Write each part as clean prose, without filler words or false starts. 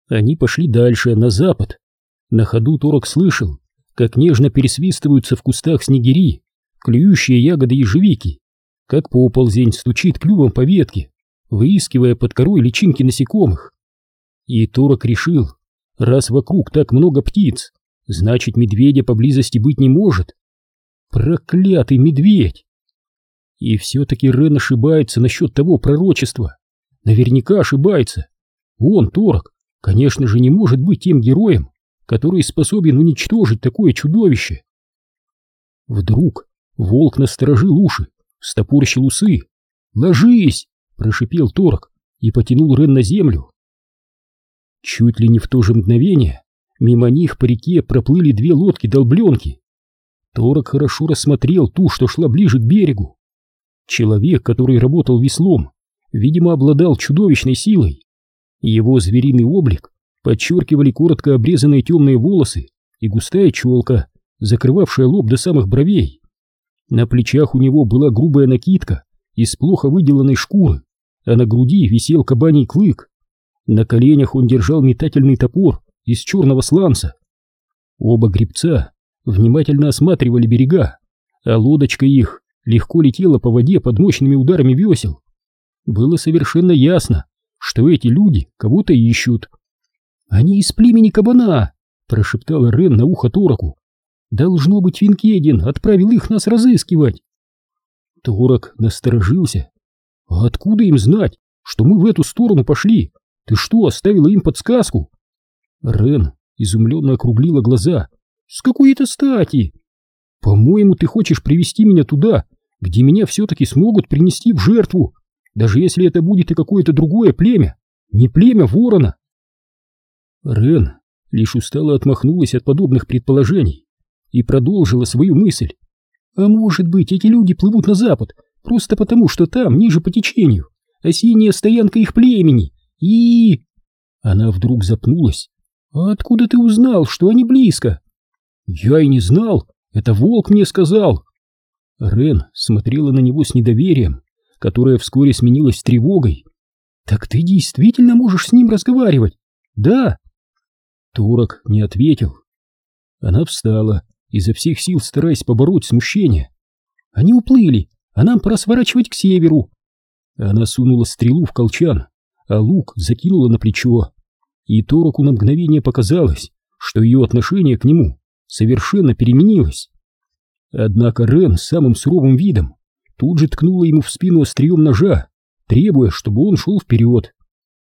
Они пошли дальше, на запад. На ходу Торок слышал, как нежно пересвистываются в кустах снегири, клюющие ягоды ежевики, как поползень стучит клювом по ветке, выискивая под корой личинки насекомых. И Торок решил, раз вокруг так много птиц, значит, медведя поблизости быть не может. Проклятый медведь! И все-таки Рен ошибается насчет того пророчества. Наверняка ошибается. Он, Торок, конечно же, не может быть тем героем, который способен уничтожить такое чудовище. Вдруг волк насторожил уши, встопорщил усы. «Ложись!» — прошипел Торок и потянул Рен на землю. Чуть ли не в то же мгновение мимо них по реке проплыли две лодки-долбленки. Торок хорошо рассмотрел ту, что шла ближе к берегу. Человек, который работал веслом, видимо, обладал чудовищной силой. Его звериный облик подчеркивали коротко обрезанные темные волосы и густая челка, закрывавшая лоб до самых бровей. На плечах у него была грубая накидка из плохо выделанной шкуры, а на груди висел кабаний клык. На коленях он держал метательный топор из черного сланца. Оба гребца внимательно осматривали берега, а лодочка их легко летела по воде под мощными ударами весел. Было совершенно ясно, что эти люди кого-то ищут. «Они из племени кабана!» — прошептала Рен на ухо Тороку. «Должно быть, Финкедин отправил их нас разыскивать!» Торок насторожился. «А откуда им знать, что мы в эту сторону пошли? Ты что, оставила им подсказку?» Рен изумленно округлила глаза. «С какой это стати? По-моему, ты хочешь привести меня туда, где меня все-таки смогут принести в жертву, даже если это будет и какое-то другое племя, не племя ворона». Рен лишь устало отмахнулась от подобных предположений и продолжила свою мысль. «А может быть, эти люди плывут на запад просто потому, что там, ниже по течению, осенняя стоянка их племени, и...» Она вдруг запнулась. «А откуда ты узнал, что они близко?» «Я и не знал, это волк мне сказал». Рен смотрела на него с недоверием, которое вскоре сменилось тревогой. «Так ты действительно можешь с ним разговаривать?» «Да». Торок не ответил. Она встала, изо всех сил стараясь побороть смущение. «Они уплыли, а нам пора сворачивать к северу». Она сунула стрелу в колчан, а лук закинула на плечо. И Тороку на мгновение показалось, что ее отношение к нему совершенно переменилось. Однако Рен с самым суровым видом тут же ткнула ему в спину острием ножа, требуя, чтобы он шел вперед.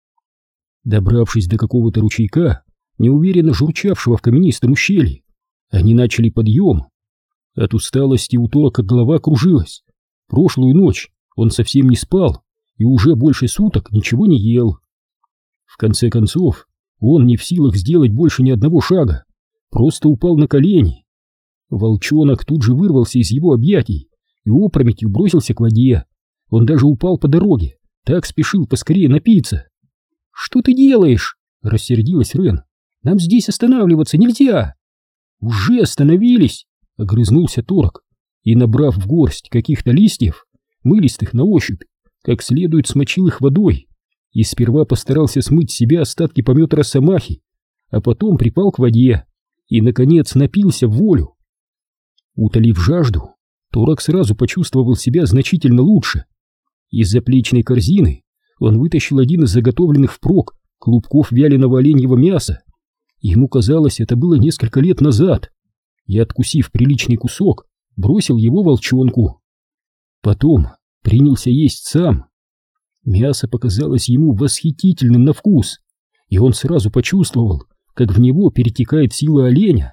Добравшись до какого-то ручейка, неуверенно журчавшего в каменистом ущелье, они начали подъем. От усталости у Торока голова кружилась. Прошлую ночь он совсем не спал и уже больше суток ничего не ел. В конце концов, он не в силах сделать больше ни одного шага, просто упал на колени. Волчонок тут же вырвался из его объятий и опрометью бросился к воде. Он даже упал по дороге, так спешил поскорее напиться. «Что ты делаешь?» — рассердилась Рен. «Нам здесь останавливаться нельзя!» «Уже остановились!» — огрызнулся Торок и, набрав в горсть каких-то листьев, мылистых на ощупь, как следует смочил их водой и сперва постарался смыть с себя остатки помета росомахи, а потом припал к воде и, наконец, напился в волю. Утолив жажду, Торок сразу почувствовал себя значительно лучше. Из заплечной корзины он вытащил один из заготовленных впрок клубков вяленого оленьего мяса. Ему казалось, это было несколько лет назад, и, откусив приличный кусок, бросил его волчонку. Потом принялся есть сам. Мясо показалось ему восхитительным на вкус, и он сразу почувствовал, как в него перетекает сила оленя.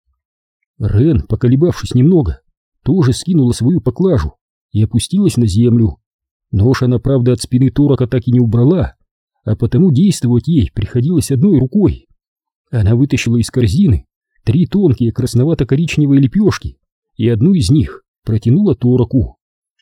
Рен, поколебавшись немного, тоже скинула свою поклажу и опустилась на землю. Нож она, правда, от спины Торока так и не убрала, а потому действовать ей приходилось одной рукой. Она вытащила из корзины 3 тонкие красновато-коричневые лепешки, и одну из них протянула Тороку.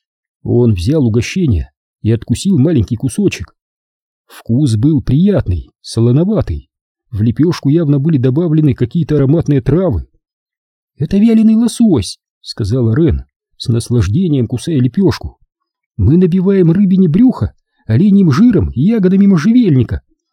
Он взял угощение и откусил маленький кусочек. Вкус был приятный, солоноватый. В лепешку явно были добавлены какие-то ароматные травы. «Это вяленый лосось», — сказала Рен, с наслаждением кусая лепешку. «Мы набиваем рыбине брюхо оленьим жиром и ягодами можжевельника,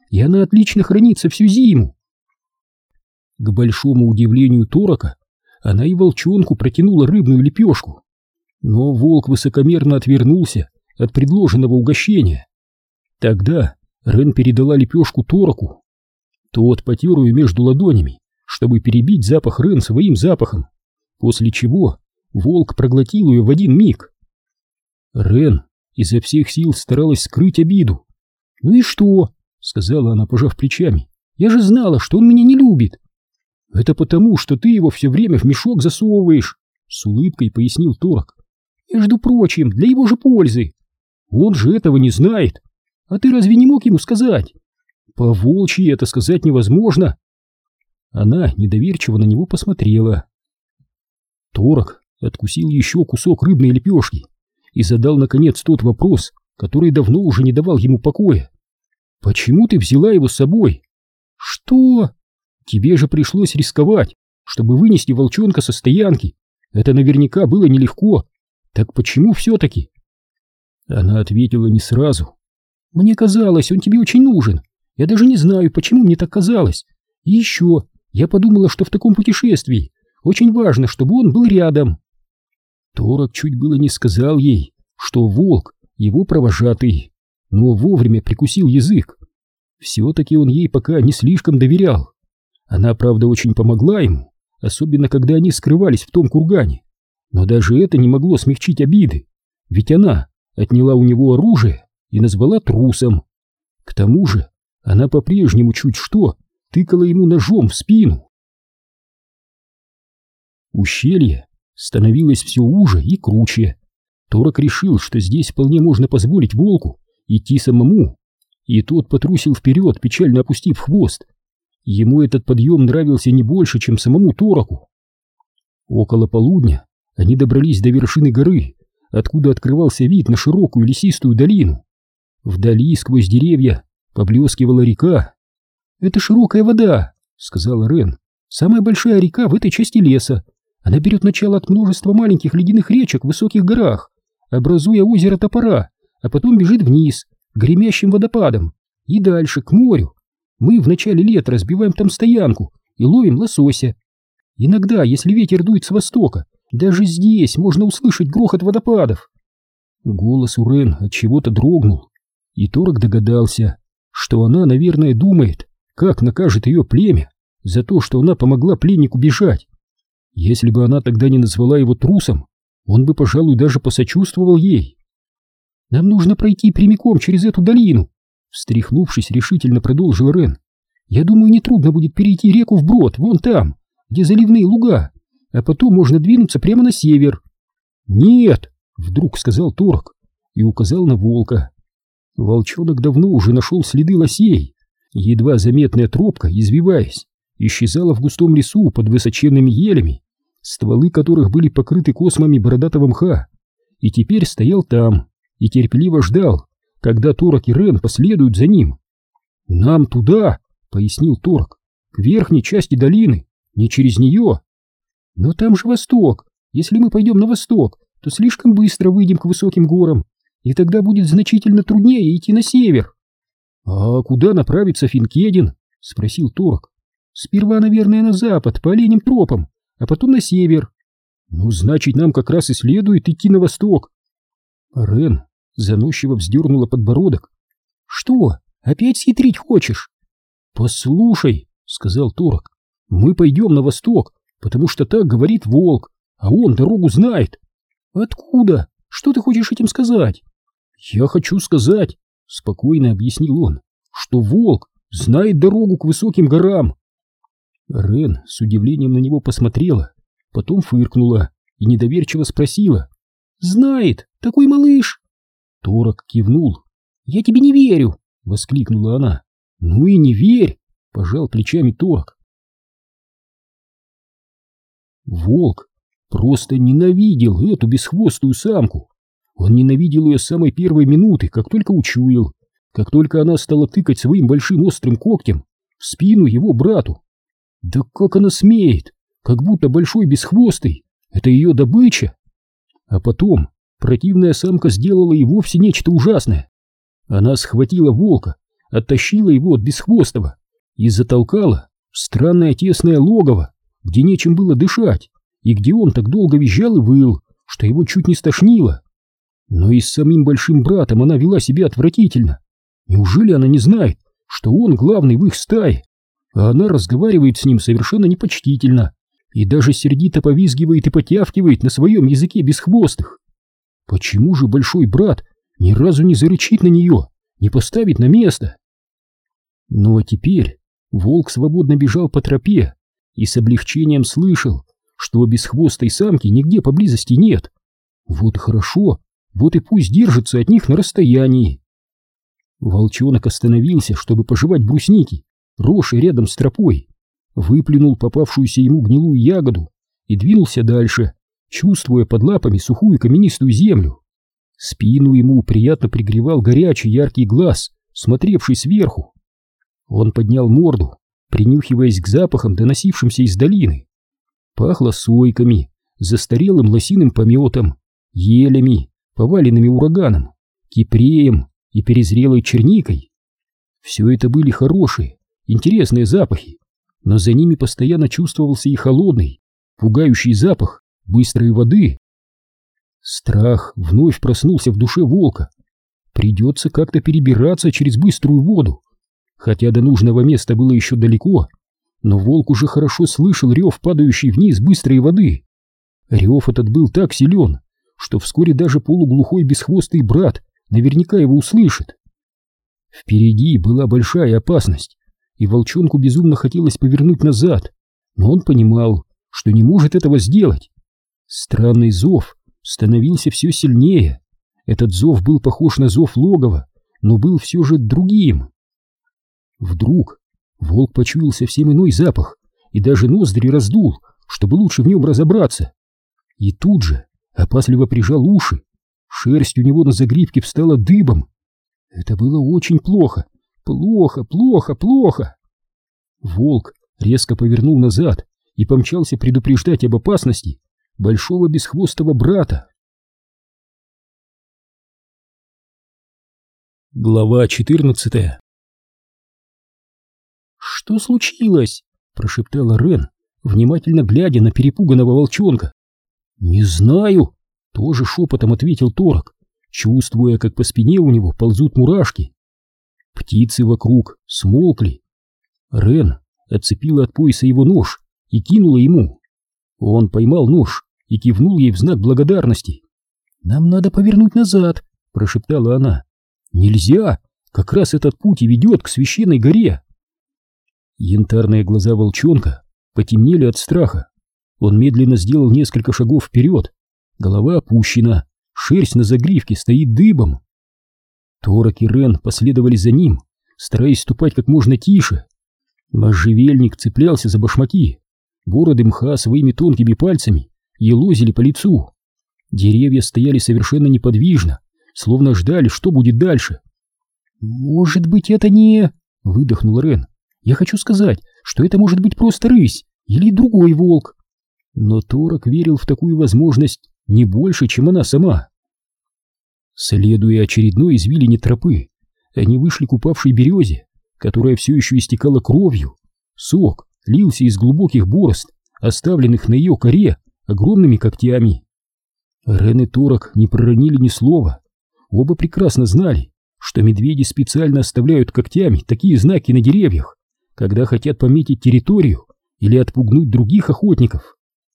и она отлично хранится всю зиму. К большому удивлению Торока, она и волчонку протянула рыбную лепешку. Но волк высокомерно отвернулся от предложенного угощения. Тогда Рен передала лепешку Тороку. Тот потер ее между ладонями, чтобы перебить запах Рен своим запахом, после чего волк проглотил ее в один миг. Рен изо всех сил старалась скрыть обиду. «Ну и что?» — сказала она, пожав плечами. «Я же знала, что он меня не любит». «Это потому, что ты его все время в мешок засовываешь», — с улыбкой пояснил Торок. «Между прочим, для его же пользы. Он же этого не знает. А ты разве не мог ему сказать?» «По-волчьи это сказать невозможно». Она недоверчиво на него посмотрела. Торок откусил еще кусок рыбной лепешки и задал, наконец, тот вопрос, который давно уже не давал ему покоя. «Почему ты взяла его с собой?» «Что?» «Тебе же пришлось рисковать, чтобы вынести волчонка со стоянки. Это наверняка было нелегко. Так почему все-таки?» Она ответила не сразу. «Мне казалось, он тебе очень нужен. Я даже не знаю, почему мне так казалось. И еще, я подумала, что в таком путешествии очень важно, чтобы он был рядом». Торок чуть было не сказал ей, что волк его провожатый, но вовремя прикусил язык. Все-таки он ей пока не слишком доверял. Она, правда, очень помогла ему, особенно когда они скрывались в том кургане. Но даже это не могло смягчить обиды, ведь она отняла у него оружие и назвала трусом. К тому же она по-прежнему чуть что тыкала ему ножом в спину. Ущелье становилось все уже и круче. Торок решил, что здесь вполне можно позволить волку идти самому, и тот потрусил вперед, печально опустив хвост. Ему этот подъем нравился не больше, чем самому Тороку. Около полудня они добрались до вершины горы, откуда открывался вид на широкую лесистую долину. Вдали, сквозь деревья, поблескивала река. «Это широкая вода», — сказала Рен. «Самая большая река в этой части леса. Она берет начало от множества маленьких ледяных речек в высоких горах, образуя озеро Топора, а потом бежит вниз, к гремящим водопадам, и дальше, к морю. Мы в начале лета разбиваем там стоянку и ловим лосося. Иногда, если ветер дует с востока, даже здесь можно услышать грохот водопадов». Голос у Рен от чего-то дрогнул, и Торок догадался, что она, наверное, думает, как накажет ее племя за то, что она помогла пленнику бежать. Если бы она тогда не назвала его трусом, он бы, пожалуй, даже посочувствовал ей. «Нам нужно пройти прямиком через эту долину», — встряхнувшись, решительно продолжил Рен. «Я думаю, нетрудно будет перейти реку вброд, вон там, где заливные луга, а потом можно двинуться прямо на север». «Нет», — вдруг сказал Торок и указал на волка. Волчонок давно уже нашел следы лосей. Едва заметная тропка, извиваясь, исчезала в густом лесу под высоченными елями, стволы которых были покрыты космами бородатого мха, и теперь стоял там и терпеливо ждал, когда Торок и Рен последуют за ним. «Нам туда», — пояснил Торок, — «к верхней части долины, не через нее». «Но там же восток. Если мы пойдем на восток, то слишком быстро выйдем к высоким горам, и тогда будет значительно труднее идти на север». «А куда направится Финкедин?» — спросил Торок. «Сперва, наверное, на запад, по оленям тропам, а потом на север». «Ну, значит, нам как раз и следует идти на восток». Рен заносчиво вздернула подбородок. «Что, опять схитрить хочешь?» «Послушай», — сказал Торок, — «мы пойдем на восток, потому что так говорит волк, а он дорогу знает». «Откуда? Что ты хочешь этим сказать?» «Я хочу сказать», — спокойно объяснил он, — «что волк знает дорогу к высоким горам». Рен с удивлением на него посмотрела, потом фыркнула и недоверчиво спросила: «Знает, такой малыш?» Торок кивнул. «Я тебе не верю!» — воскликнула она. «Ну и не верь!» — пожал плечами Торок. Волк просто ненавидел эту бесхвостую самку. Он ненавидел ее с самой первой минуты, как только учуял, как только она стала тыкать своим большим острым когтем в спину его брату. Да как она смеет, как будто большой бесхвостый — это ее добыча. А потом противная самка сделала и вовсе нечто ужасное. Она схватила волка оттащила его от Бесхвостого и затолкала в странное тесное логово, где нечем было дышать, и где он так долго визжал и выл, что его чуть не стошнило. Но и с самим большим братом она вела себя отвратительно. Неужели она не знает, что он главный в их стае, а она разговаривает с ним совершенно непочтительно и даже сердито повизгивает и потявкивает на своем языке бесхвостых? Почему же большой брат ни разу не зарычит на нее, не поставит на место? Ну а теперь волк свободно бежал по тропе и с облегчением слышал, что бесхвостой самки нигде поблизости нет. Вот и хорошо, вот и пусть держится от них на расстоянии. Волчонок остановился, чтобы пожевать брусники, росшей рядом с тропой, выплюнул попавшуюся ему гнилую ягоду и двинулся дальше, чувствуя под лапами сухую каменистую землю. Спину ему приятно пригревал горячий яркий глаз, смотревший сверху. Он поднял морду, принюхиваясь к запахам, доносившимся из долины. Пахло сойками, застарелым лосиным пометом, елями, поваленными ураганом, кипреем и перезрелой черникой. Все это были хорошие, интересные запахи, но за ними постоянно чувствовался и холодный, пугающий запах быстрой воды. Страх вновь проснулся в душе волка. Придется как-то перебираться через быструю воду. Хотя до нужного места было еще далеко, но волк уже хорошо слышал рев падающей вниз быстрой воды. Рев этот был так силен, что вскоре даже полуглухой бесхвостый брат наверняка его услышит. Впереди была большая опасность, и волчонку безумно хотелось повернуть назад, но он понимал, что не может этого сделать. Странный зов становился все сильнее. Этот зов был похож на зов логова, но был все же другим. Вдруг волк почуял совсем иной запах и даже ноздри раздул, чтобы лучше в нем разобраться. И тут же опасливо прижал уши. Шерсть у него на загривке встала дыбом. Это было очень плохо. Плохо, плохо, плохо. Волк резко повернул назад и помчался предупреждать об опасности большого бесхвостого брата. Глава 14. «Что случилось?» — прошептала Рен, внимательно глядя на перепуганного волчонка. «Не знаю», — тоже шепотом ответил Торок, чувствуя, как по спине у него ползут мурашки. Птицы вокруг смолкли. Рен отцепила от пояса его нож и кинула ему. Он поймал нож и кивнул ей в знак благодарности. «Нам надо повернуть назад», — прошептала она. «Нельзя! Как раз этот путь и ведет к священной горе!» Янтарные глаза волчонка потемнели от страха. Он медленно сделал несколько шагов вперед. Голова опущена, шерсть на загривке стоит дыбом. Торок и Рен последовали за ним, стараясь ступать как можно тише. Можжевельник цеплялся за башмаки. Бороды мха своими тонкими пальцами елозили по лицу. Деревья стояли совершенно неподвижно, словно ждали, что будет дальше. «Может быть, это не...» — выдохнул Рен. «Я хочу сказать, что это может быть просто рысь или другой волк». Но Торок верил в такую возможность не больше, чем она сама. Следуя очередной извилине тропы, они вышли к упавшей березе, которая все еще истекала кровью. Сок лился из глубоких борозд, оставленных на ее коре огромными когтями. Рен и Торок не проронили ни слова. Оба прекрасно знали, что медведи специально оставляют когтями такие знаки на деревьях, когда хотят пометить территорию или отпугнуть других охотников.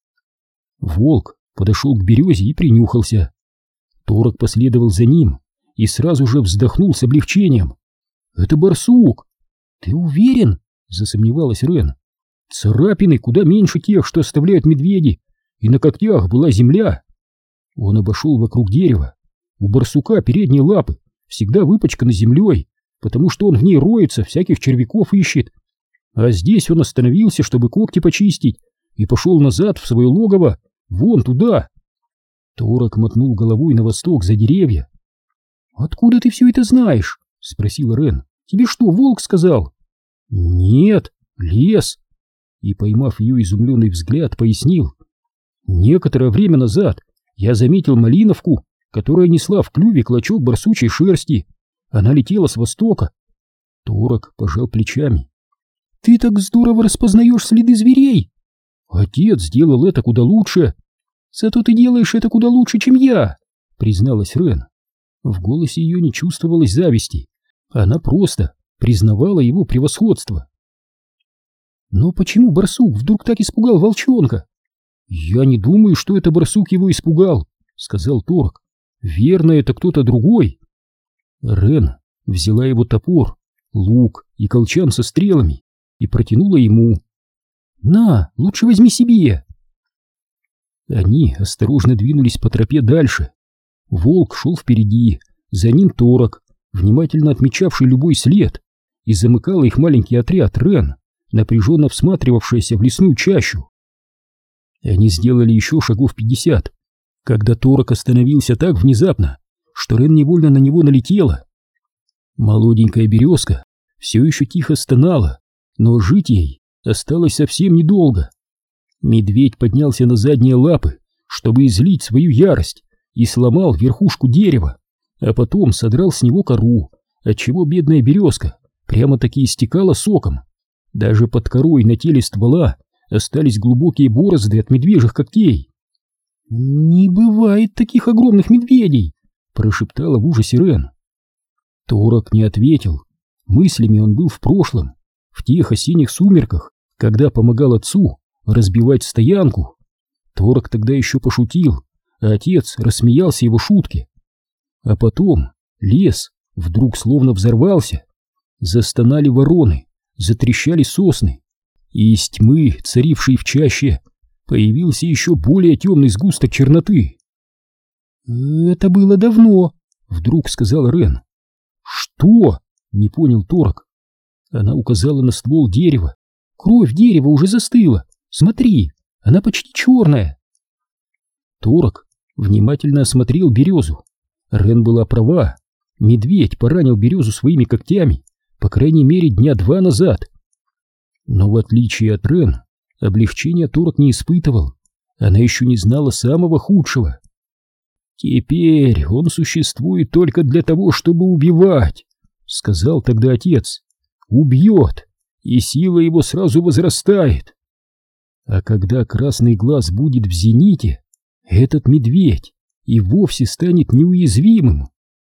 Волк подошел к березе и принюхался. Торок последовал за ним и сразу же вздохнул с облегчением. «Это барсук!» «Ты уверен?» — засомневалась Рен. «Царапины куда меньше тех, что оставляют медведи, и на когтях была земля». Он обошел вокруг дерева. У барсука передние лапы всегда выпачканы землей, потому что он в ней роется, всяких червяков ищет. А здесь он остановился, чтобы когти почистить, и пошел назад в свое логово, вон туда. Торок мотнул головой на восток за деревья. «Откуда ты все это знаешь?» — спросила Рен. «Тебе что, волк сказал?» «Нет, лес». И, поймав ее изумленный взгляд, пояснил. «Некоторое время назад я заметил малиновку, которая несла в клюве клочок барсучьей шерсти. Она летела с востока. Торок пожал плечами. Ты так здорово распознаешь следы зверей. Отец сделал это куда лучше. Зато ты делаешь это куда лучше, чем я, призналась Рен. В голосе ее не чувствовалось зависти. Она просто признавала его превосходство. Но почему барсук вдруг так испугал волчонка? Я не думаю, что это барсук его испугал, сказал Торок. Верно, это кто-то другой. Рен взяла его топор, лук и колчан со стрелами и протянула ему. На, лучше возьми себе. Они осторожно двинулись по тропе дальше. Волк шел впереди, за ним Торок, внимательно отмечавший любой след, и замыкал их маленький отряд Рен, напряженно всматривавшаяся в лесную чащу. Они сделали еще шагов 50, когда Торок остановился так внезапно, что Рен невольно на него налетела. Молоденькая березка все еще тихо стонала, но жить ей осталось совсем недолго. Медведь поднялся на задние лапы, чтобы излить свою ярость, и сломал верхушку дерева, а потом содрал с него кору, отчего бедная березка прямо-таки истекала соком. Даже под корой на теле ствола остались глубокие борозды от медвежьих когтей. «Не бывает таких огромных медведей!» — прошептала в ужасе Рен. Торок не ответил. Мыслями он был в прошлом, в тех осенних сумерках, когда помогал отцу разбивать стоянку. Торок тогда еще пошутил, а отец рассмеялся его шутке. А потом лес вдруг словно взорвался. Застонали вороны, затрещали сосны, и из тьмы, царившей в чаще, появился еще более темный сгусток черноты. «Это было давно», — вдруг сказал Рен. «Что?» — не понял Торок. Она указала на ствол дерева. «Кровь дерева уже застыла. Смотри, она почти черная». Торок внимательно осмотрел березу. Рен была права. Медведь поранил березу своими когтями, по крайней мере, дня 2 назад. Но в отличие от Рен, облегчения Торок не испытывал. Она еще не знала самого худшего. «Теперь он существует только для того, чтобы убивать», — сказал тогда отец. «Убьет, и сила его сразу возрастает. А когда красный глаз будет в зените, этот медведь и вовсе станет неуязвимым».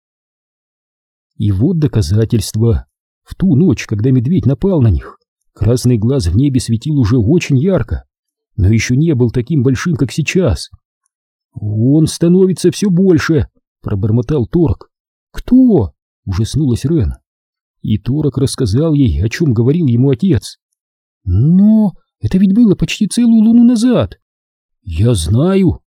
И вот доказательство. В ту ночь, когда медведь напал на них, красный глаз в небе светил уже очень ярко, но еще не был таким большим, как сейчас. «Он становится все больше», — пробормотал Торок. «Кто?» — ужаснулась Рен. И Торок рассказал ей, о чем говорил ему отец. «Но это ведь было почти целую луну назад». «Я знаю»,